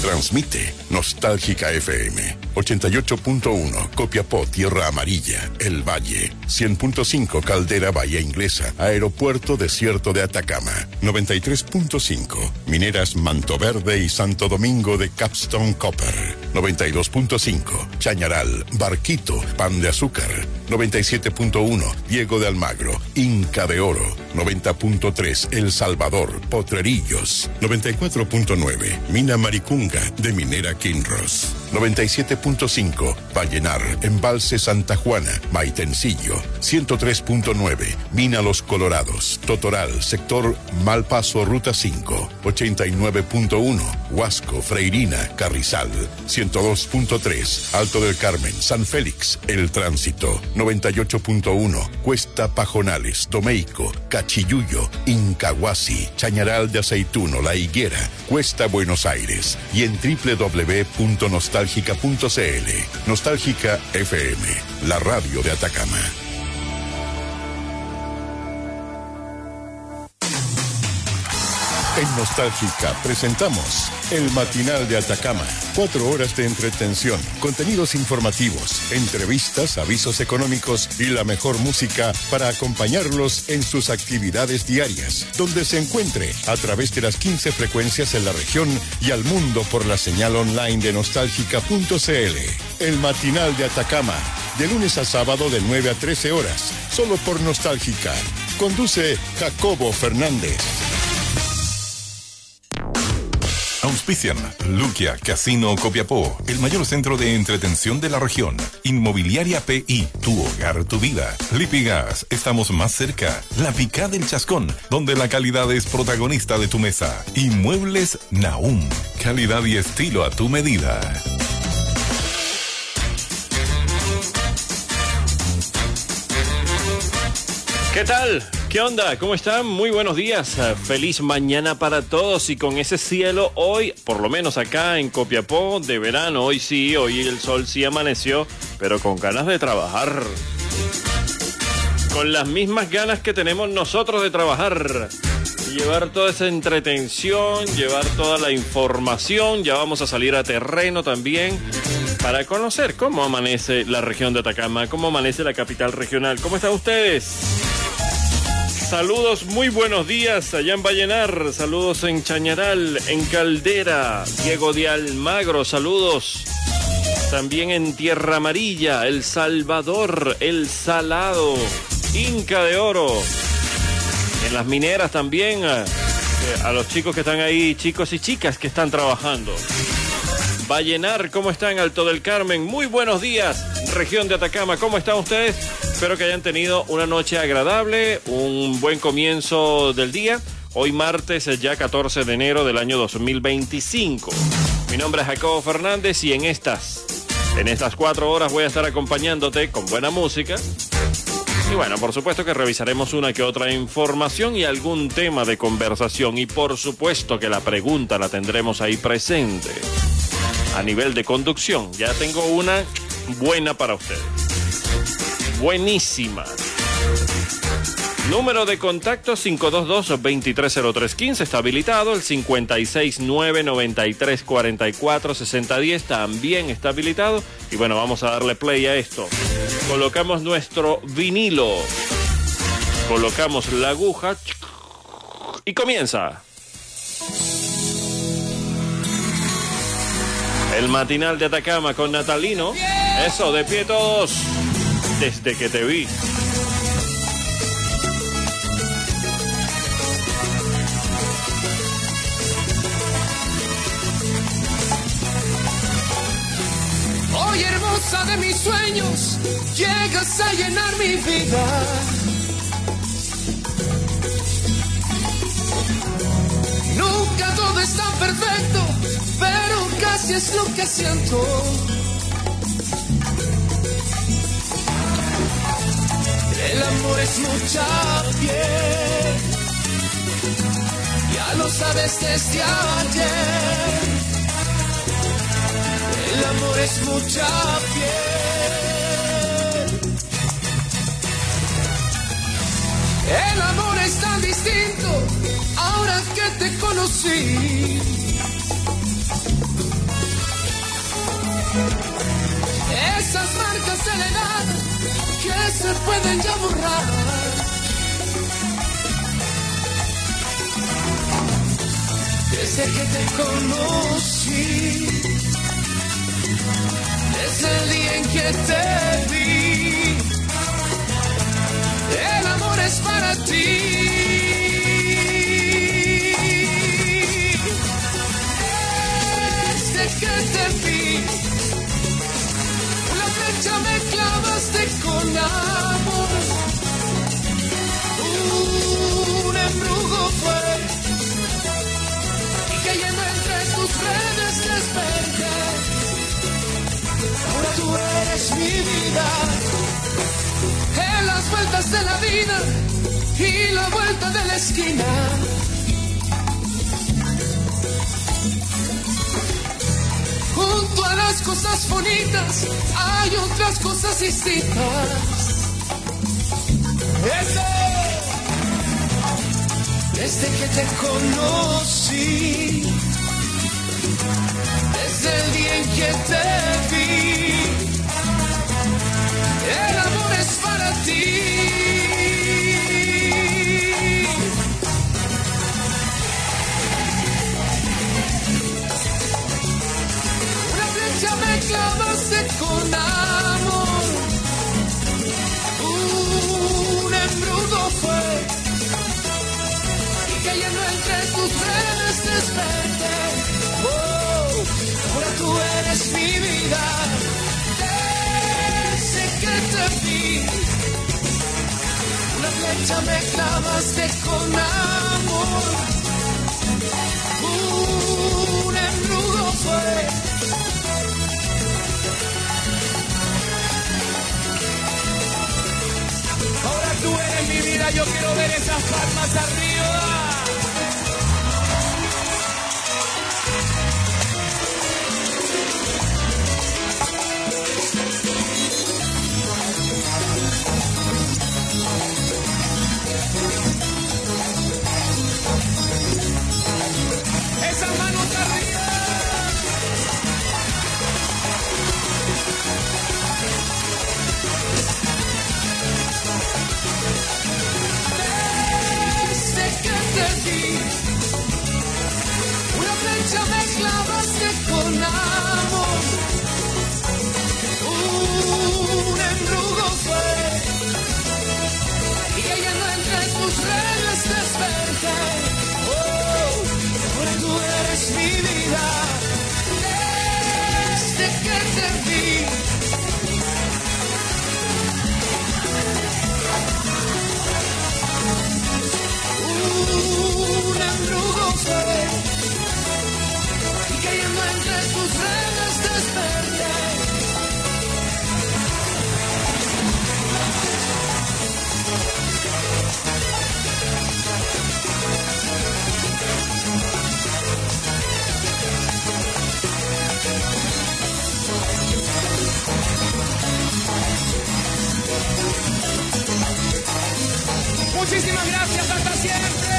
Transmite Nostálgica FM 88.1 Copiapó, Tierra Amarilla, El Valle 100.5 Caldera, Bahía Inglesa, Aeropuerto Desierto de Atacama 93.5 Mineras Manto Verde y Santo Domingo de Capstone Copper 92.5 Chañaral, Barquito, Pan de Azúcar 97.1 Diego de Almagro, Inca de Oro 90.3 El Salvador, Potrerillos 94.9 Mina Maricunga de Minera Kinross 97.5 Vallenar, Embalse Santa Juana, Maitencillo 103.9 Mina Los Colorados, Totoral, Sector Malpaso, Ruta 5 89.1 Huasco, Freirina, Carrizal 102.3 Alto del Carmen, San Félix, El Tránsito 98.1 Cuesta Pajonales, Domeico, Cachiyuyo, Incahuasi, Chañaral de Aceituno, La Higuera, Cuesta Buenos Aires y en www.nostalgica.cl. Nostálgica FM, la radio de Atacama. En Nostálgica presentamos El Matinal de Atacama. 4 horas de entretención, contenidos informativos, entrevistas, avisos económicos y la mejor música para acompañarlos en sus actividades diarias, donde se encuentre a través de las 15 frecuencias en la región y al mundo por la señal online de nostálgica.cl. El Matinal de Atacama, de lunes a sábado de 9 a 13 horas, solo por Nostálgica. Conduce Jacobo Fernández. Auspician Luquia Casino Copiapó, el mayor centro de entretención de la región. Inmobiliaria PI, tu hogar, tu vida. Lipigas, estamos más cerca. La Picá del Chascón, donde la calidad es protagonista de tu mesa. Y Muebles Naum, calidad y estilo a tu medida. ¿Qué tal? ¿Qué onda? ¿Cómo están? Muy buenos días. Feliz mañana para todos y con ese cielo hoy, por lo menos acá en Copiapó, de verano. Hoy sí, hoy el sol sí amaneció, pero con ganas de trabajar. Con las mismas ganas que tenemos nosotros de trabajar. Llevar toda esa entretención, llevar toda la información. Ya vamos a salir a terreno también para conocer cómo amanece la región de Atacama, cómo amanece la capital regional. ¿Cómo están ustedes? Saludos, muy buenos días allá en Vallenar, saludos en Chañaral, en Caldera, Diego de Almagro, saludos. También en Tierra Amarilla, El Salvador, El Salado, Inca de Oro. En las mineras también, a los chicos que están ahí, chicos y chicas que están trabajando. Vallenar, ¿cómo están? Alto del Carmen, muy buenos días. Región de Atacama, ¿cómo están ustedes? Espero que hayan tenido una noche agradable, un buen comienzo del día. Hoy martes, ya 14 de enero del año 2025. Mi nombre es Jacobo Fernández y en estas 4 horas voy a estar acompañándote con buena música. Y bueno, por supuesto que revisaremos una que otra información y algún tema de conversación. Y por supuesto que la pregunta la tendremos ahí presente. A nivel de conducción, ya tengo una buena para ustedes. Buenísima. Número de contacto 522-230315 está habilitado. El 569-9344-6010 también está habilitado. Y bueno, vamos a darle play a esto. Colocamos nuestro vinilo. Colocamos la aguja. Y comienza. El matinal de Atacama con Natalino. Eso, de pie todos. Desde que te vi. Hoy, hermosa de mis sueños, llegas a llenar mi vida. Nunca todo es tan perfecto, pero casi es lo que siento. El amor es mucha piel, ya lo sabes desde ayer. El amor es mucha piel. El amor es tan distinto ahora que te conocí. que se pueden ya borrar. Desde que te conocí, desde el día en que te vi, el amor es para ti. Desde que te vi, una flecha me clavaste con amor. Un embrujo fue, y cayendo entre tus redes desperté. Ahora tú eres mi vida, en las vueltas de la vida y la vuelta de la esquina. Junto a las cosas bonitas hay otras cosas distintas. Desde que te conocí, desde el día en que te vi, el amor es para ti. Una flecha me clavaste con amor, un embrujo fue, y cayendo entre tus redes desperté. Ahora tú eres mi vida, desde que te vi, una flecha me clavaste con amor, un embrujo fue, ahora tú eres mi vida, yo quiero ver esas palmas arriba. Esas manos arriba. Desde que te vi, una flecha me clavaste con amor, un embrujo fue, y cayendo entre tus redes desperté. Ahora tú eres mi vida, desde que te vi. Un embrujo fue, y cayendo entre tus redes desperté. Muchísimas gracias, hasta siempre.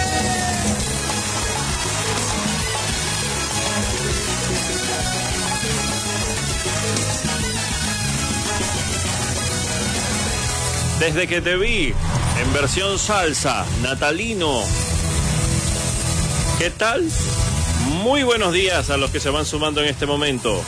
Desde que te vi, en versión salsa, Natalino. ¿Qué tal? Muy buenos días a los que se van sumando en este momento.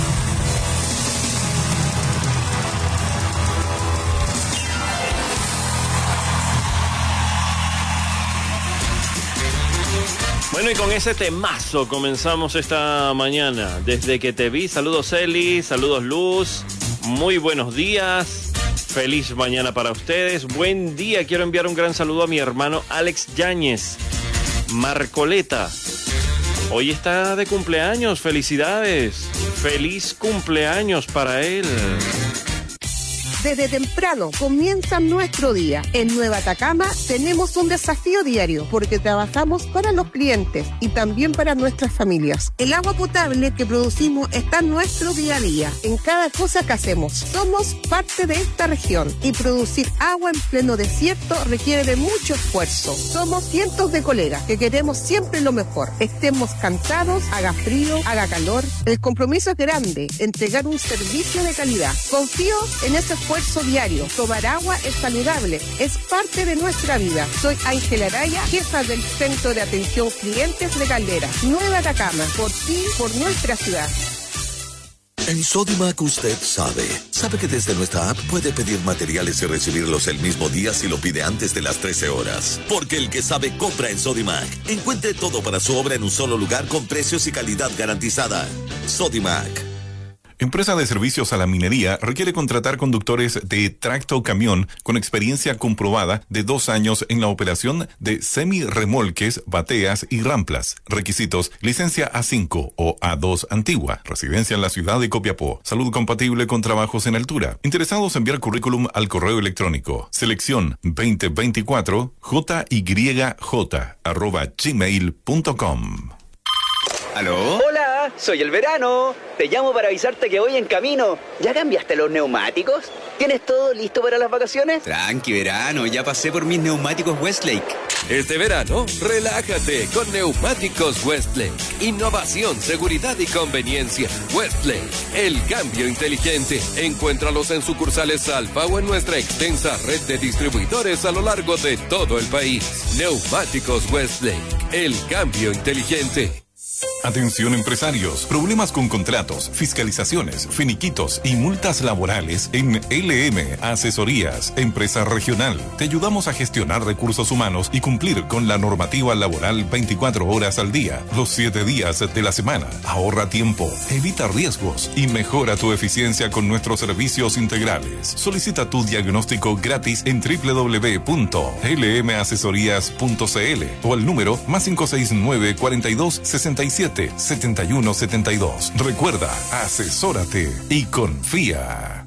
Bueno, y con ese temazo comenzamos esta mañana. Desde que te vi, saludos Eli, saludos Luz, muy buenos días, feliz mañana para ustedes, buen día. Quiero enviar un gran saludo a mi hermano Alex Yáñez, Marcoleta. Hoy está de cumpleaños, felicidades, feliz cumpleaños para él. Desde temprano comienza nuestro día. En Nueva Atacama tenemos un desafío diario porque trabajamos para los clientes y también para nuestras familias. El agua potable que producimos está en nuestro día a día, en cada cosa que hacemos. Somos parte de esta región y producir agua en pleno desierto requiere de mucho esfuerzo. Somos cientos de colegas que queremos siempre lo mejor. Estemos cansados, haga frío, haga calor. El compromiso es grande, entregar un servicio de calidad. Confío en ese esfuerzo esfuerzo diario. Tomar agua es saludable, es parte de nuestra vida. Soy Ángela Araya, jefa del Centro de Atención Clientes de Caldera. Nueva Atacama, por ti, por nuestra ciudad. En Sodimac usted sabe que desde nuestra app puede pedir materiales y recibirlos el mismo día si lo pide antes de las 13 horas. Porque el que sabe compra en Sodimac. Encuentre todo para su obra en un solo lugar con precios y calidad garantizada. Sodimac. Empresa de servicios a la minería requiere contratar conductores de tracto camión con experiencia comprobada de 2 años en la operación de semi-remolques, bateas y ramplas. Requisitos: licencia A5 o A2 antigua, residencia en la ciudad de Copiapó, salud compatible con trabajos en altura. Interesados, enviar currículum al correo electrónico selección 2024 jyj@gmail.com. ¿Aló? Hola, soy el Verano. Te llamo para avisarte que voy en camino. ¿Ya cambiaste los neumáticos? ¿Tienes todo listo para las vacaciones? Tranqui, Verano, ya pasé por mis neumáticos Westlake. Este verano, relájate con Neumáticos Westlake. Innovación, seguridad y conveniencia. Westlake, el cambio inteligente. Encuéntralos en sucursales Alfa o en nuestra extensa red de distribuidores a lo largo de todo el país. Neumáticos Westlake, el cambio inteligente. Atención empresarios, problemas con contratos, fiscalizaciones, finiquitos y multas laborales en LM Asesorías, empresa regional. Te ayudamos a gestionar recursos humanos y cumplir con la normativa laboral 24 horas al día, los 7 días de la semana. Ahorra tiempo, evita riesgos y mejora tu eficiencia con nuestros servicios integrales. Solicita tu diagnóstico gratis en www.lmasesorías.cl o al número +569 42 67 7172. Recuerda, asesórate y confía.